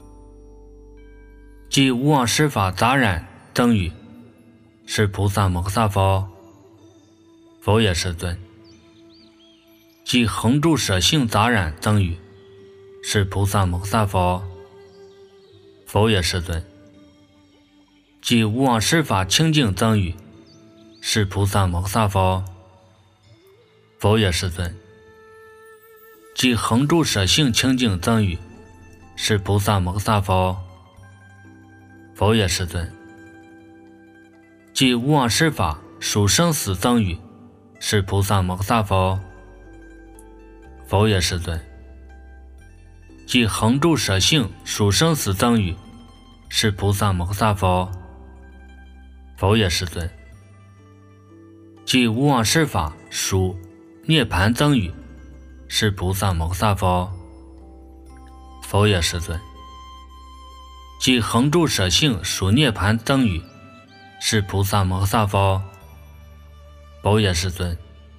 S1: 即无妄施法杂染增语，是菩萨摩萨佛，佛也是尊。即恒住舍性杂染增语，是菩萨摩萨佛，佛也是尊。即无妄施法清净增语，是菩萨摩萨佛，佛也是尊。即恒住舍性清净增语，是菩萨摩萨佛，佛也是尊。即无妄施法属生死增语，是菩萨摩萨佛，佛也是尊。即恒住舍性属生死增语，是菩萨摩萨佛，佛也是尊。即无妄施法属涅盘增语，是菩萨摩萨佛，佛也是尊。即恒住舍性属涅盘增语，是菩萨摩萨佛，佛也是尊。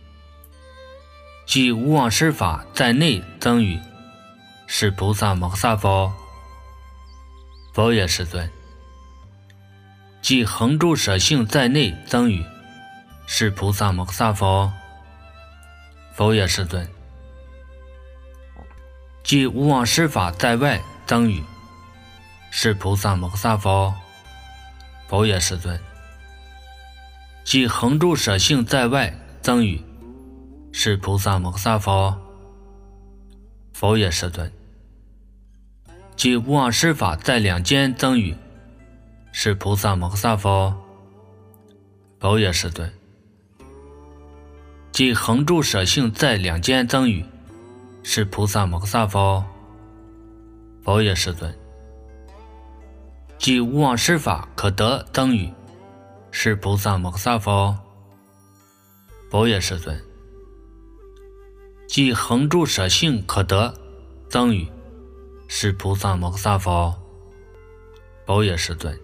S1: 即无妄施法在内增语，是菩萨摩萨佛，佛也是尊。即恒住舍性在内增语，是菩萨摩萨佛，佛也是尊。即无妄施法在外增语，是菩萨摩萨佛，佛也是尊。即恒住舍性在外增语，是菩萨摩萨佛，佛也是尊。即无妄施法在两间增语，是菩萨摩萨佛，佛也是尊。即恒住舍性在两间增语，是菩萨摩萨佛，佛也是尊。即无妄施法可得增语，是菩萨摩萨佛，佛也是尊。即恒住舍性可得增语，是菩萨摩萨佛，佛也是尊。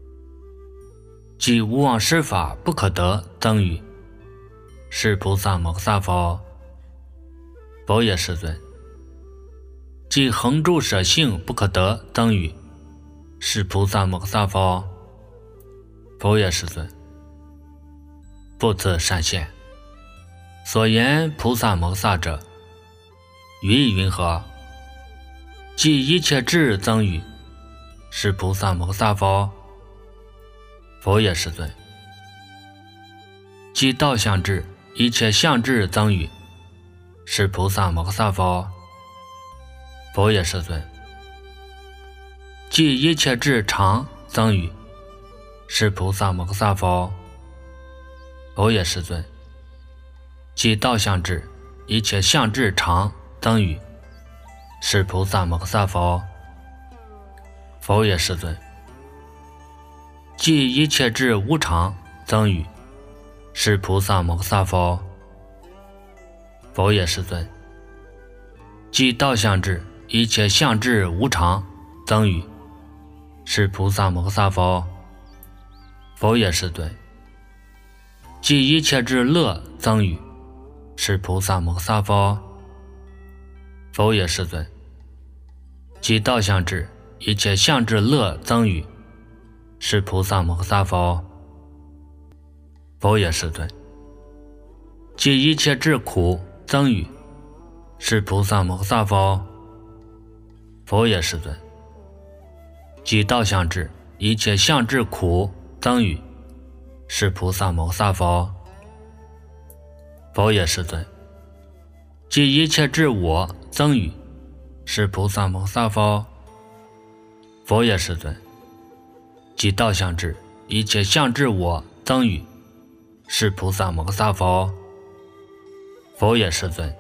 S1: 即无妄施法不可得增语，是菩萨摩萨佛，佛也是尊。即恒住舍性不可得增语，是菩萨摩萨佛，佛也是尊。不自善现，所言菩萨摩萨者，语意云何？即一切智增语，是菩萨摩萨佛，佛也是尊。即道相智一切相智增语，是菩萨摩萨佛，佛也是尊。即一切智常增语，是菩萨摩萨佛，佛也是尊。即道相智一切相智常增语，是菩萨摩萨佛，佛也是尊。即一切智无常增语，是菩萨摩萨佛，佛也是尊。即道相智一切相智无常增语，是菩萨摩萨佛，佛也是尊。即一切智乐增语，是菩萨摩萨佛，佛也是尊。即道相智一切相智乐增语，是菩萨摩萨佛，佛也是尊。即一切智苦增语，是菩萨摩萨佛，佛也是尊。即道相智一切相智苦增语，是菩萨摩萨佛，佛也是尊。即一切智我增语，是菩萨摩萨佛，佛也是尊。 即道相智，一切相智我增语，是菩萨摩诃萨佛。佛也世尊。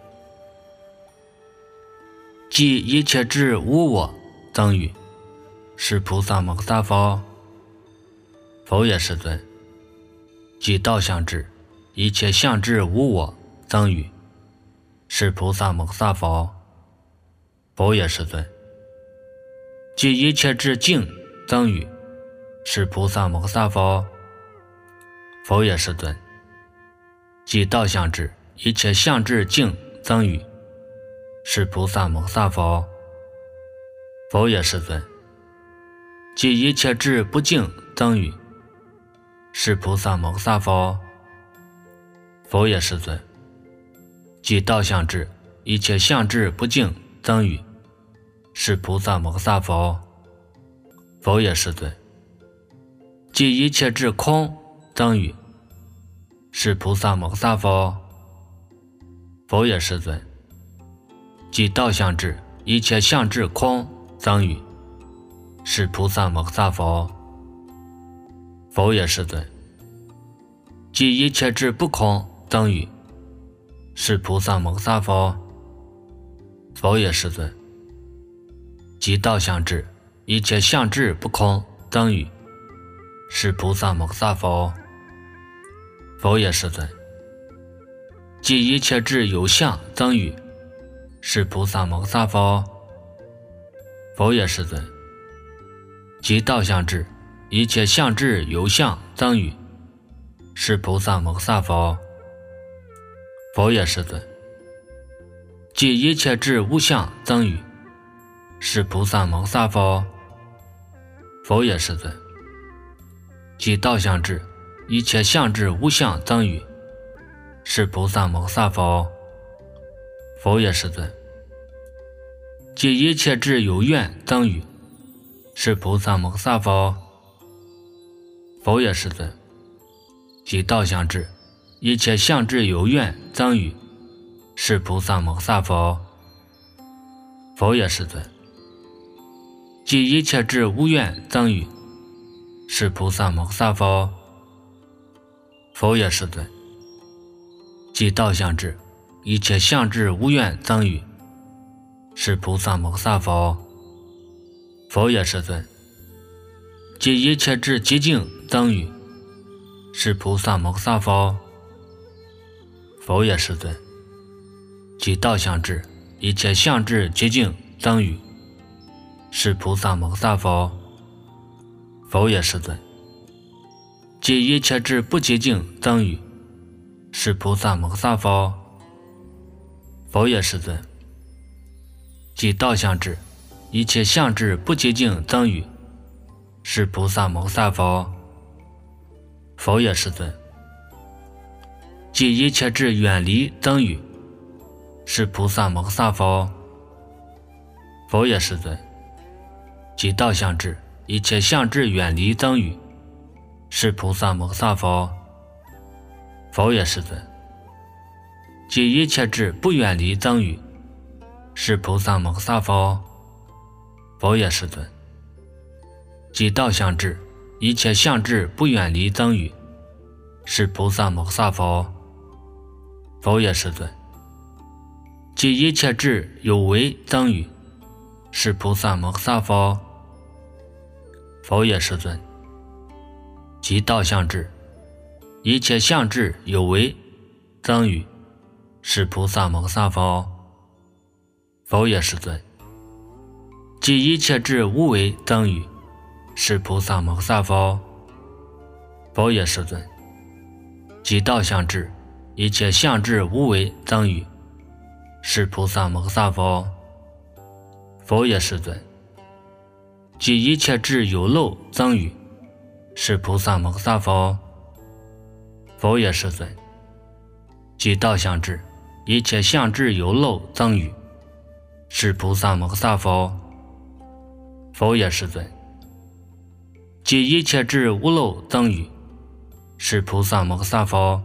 S1: 即一切智无我增语，是菩萨摩诃萨佛。佛也世尊。即道相智，一切相智无我增语，是菩萨摩诃萨佛。佛也世尊。即一切智净增语，是菩萨摩诃萨佛。佛也世尊。即道相智，一切相智净增语，是菩萨摩诃萨佛。佛也世尊。即一切智不净增语，是菩萨摩诃萨佛。佛也世尊。即道相智，一切相智不净增语，是菩萨摩诃萨佛。佛也世尊。即一切智空增语，是菩萨摩诃萨佛。佛也世尊。即道相智，一切相智空增语，是菩萨摩诃萨佛。佛也世尊。即一切智不空增语，是菩萨摩诃萨佛。佛也世尊。即道相智，一切相智不空增语，是菩萨摩诃萨佛。佛也世尊。即一切智有相增语，是菩萨摩诃萨佛。佛也世尊。即道相智，一切相智有相增语，是菩萨摩诃萨佛。佛也世尊。即一切智无相增语，是菩萨摩诃萨佛。佛也世尊。即道相智，一切相智无相增语，是菩萨摩诃萨佛。佛也世尊。即一切智有愿增语，是菩萨摩诃萨佛。佛也世尊。即道相智，一切相智有愿增语，是菩萨摩诃萨佛。佛也世尊。即一切智无愿增语，是菩萨摩诃萨佛。佛也世尊。即道相智，一切相智无愿增语，是菩萨摩诃萨佛。佛也世尊。即一切智极净增语，是菩萨摩诃萨佛。佛也世尊。即道相智，一切相智极净增语，是菩萨摩诃萨佛。佛也世尊。即一切智不极净增语，是菩萨摩诃萨佛。佛也世尊。即道相智，一切相智不极净增语，是菩萨摩诃萨佛。佛也世尊。即一切智远离增语，是菩萨摩诃萨佛。佛也世尊。即道相智，一切相智远离增语，是菩萨摩诃萨佛。佛也世尊。即一切智不远离增语，是菩萨摩诃萨佛。佛也世尊。即道相智，一切相智不远离增语，是菩萨摩诃萨佛。佛也世尊。即一切智有为增语，是菩萨摩诃萨佛。佛也世尊。即道相智，一切相智有为增语，是菩萨摩诃萨佛。佛也世尊。即一切智无为增语，是菩萨摩诃萨佛。佛也世尊。即道相智，一切相智无为增语，是菩萨摩诃萨佛。佛也世尊。即一切智有漏增语，是菩萨摩诃萨佛。佛也世尊。即道相智，一切相智有漏增语，是菩萨摩诃萨佛。佛也世尊。即一切智无漏增语，是菩萨摩诃萨佛。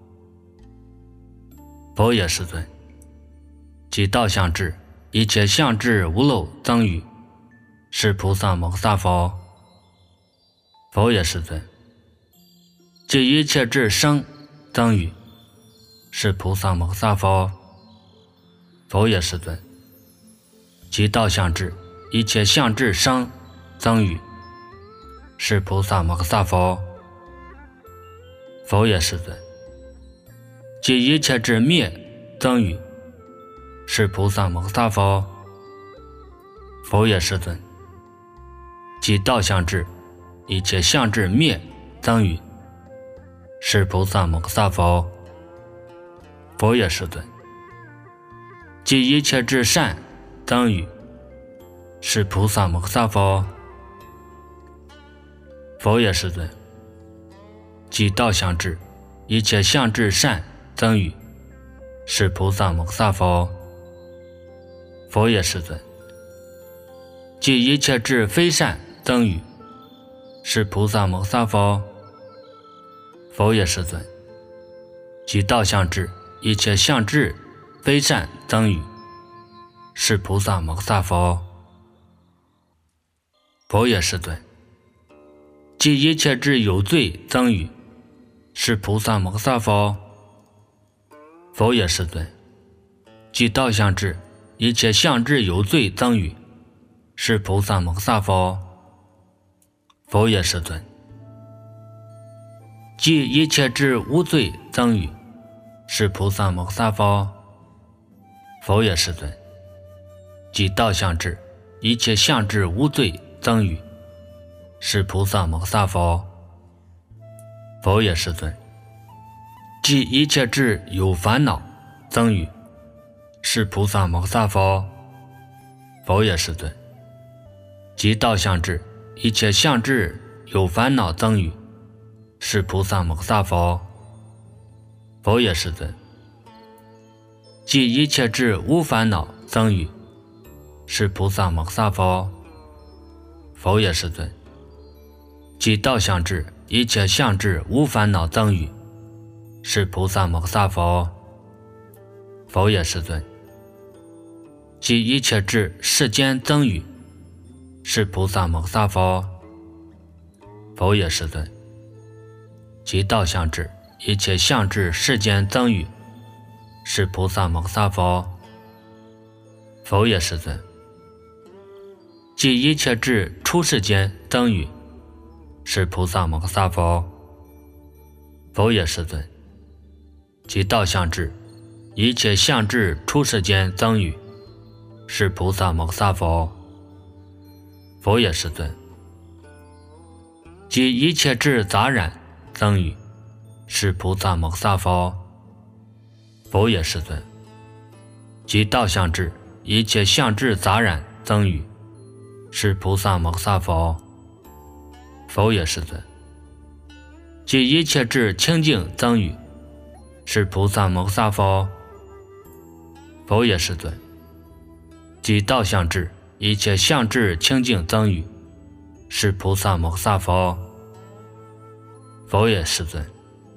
S1: 佛也世尊。即道相智，一切相智无漏增语，是菩萨摩诃萨佛。 佛也是尊。即一切智生增语，是菩萨摩诃萨佛。佛也是尊。即道相智，一切相智生增语，是菩萨摩诃萨佛。佛也是尊。即一切智灭增语，是菩萨摩诃萨佛。佛也是尊。即道相智，一切相智灭增语，是菩萨摩诃萨佛。佛也是尊。即一切智善增语，是菩萨摩诃萨佛。佛也是尊。即道相智，一切相智善增语，是菩萨摩诃萨佛。佛也是尊。即一切智非善增语，是菩萨摩诃萨佛。佛也是尊。即道相智，一切相智非善增语，是菩萨摩诃萨佛。佛也是尊。即一切智有罪增语，是菩萨摩诃萨佛。佛也是尊。即道相智，一切相智有罪增语，是菩萨摩诃萨佛。佛也是尊。即一切智无罪增语，是菩萨摩诃萨佛。佛也是尊。即道相智，一切相智无罪增语，是菩萨摩诃萨佛。佛也是尊。即一切智有烦恼增语，是菩萨摩诃萨佛。佛也是尊。即道相智，一切相智有烦恼增语，是菩萨摩诃萨佛。佛也是尊。即一切智无烦恼增语，是菩萨摩诃萨佛。佛也是尊。即道相智，一切相智无烦恼增语，是菩萨摩诃萨佛。佛也是尊。即一切智世间增语，是菩萨摩诃萨佛。佛也是尊。即道相智，一切相智世间增语，是菩萨摩诃萨佛。佛也是尊。即一切智出世间增语，是菩萨摩诃萨佛。佛也是尊。即道相智，一切相智出世间增语，是菩萨摩诃萨佛。佛也是尊。即一切智杂染增语，是菩萨摩诃萨佛。佛也是尊。即道相智，一切相智杂染增语，是菩萨摩诃萨佛。佛也是尊。即一切智清净增语，是菩萨摩诃萨佛。佛也是尊。即道相智，一切相智清净增语，是菩萨摩诃萨佛。佛也是尊。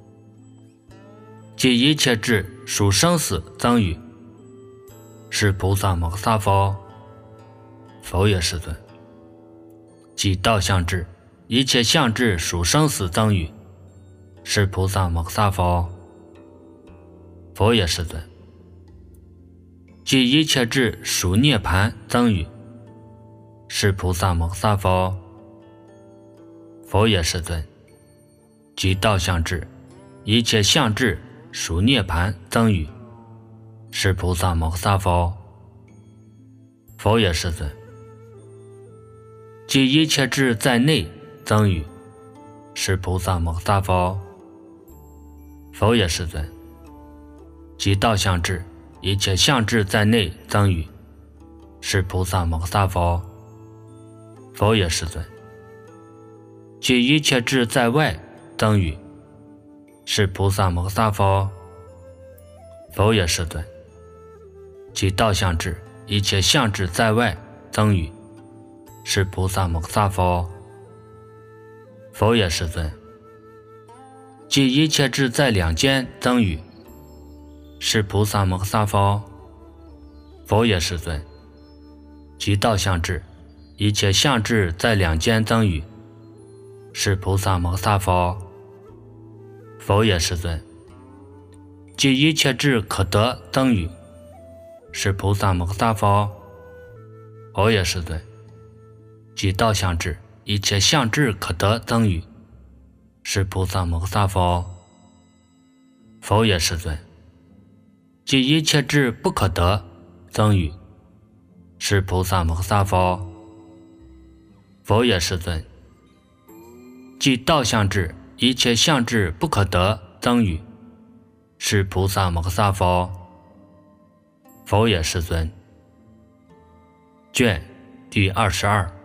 S1: 即一切智属生死增语，是菩萨摩诃萨佛。佛也是尊。即道相智，一切相智属生死增语，是菩萨摩诃萨佛。佛也是尊。即一切智属涅盘增语，是菩萨摩诃萨佛。佛也是尊。即道相智，一切相智属涅盘增语，是菩萨摩诃萨佛。佛也是尊。即一切智在内增语，是菩萨摩诃萨佛。佛也是尊。即道相智，一切相智在内增语，是菩萨摩诃萨佛。佛也是尊。即一切智在外增语，是菩萨摩诃萨佛。佛也是尊。即道相智，一切相智在外增语，是菩萨摩诃萨佛。佛也是尊。即一切智在两间增语，是菩萨摩诃萨佛。佛也是尊。即道相智，一切相智在两间增语， 是菩萨摩诃萨佛。佛也世尊。即一切智可得等于，是菩萨摩诃萨佛。佛也世尊。即道相智，一切相智可得等于，是菩萨摩诃萨佛。佛也世尊。即一切智不可得等于，是菩萨摩诃萨佛。佛也世尊。即道相智，一切相智不可得等于，是菩萨摩诃萨佛。佛也世尊。卷第二十二。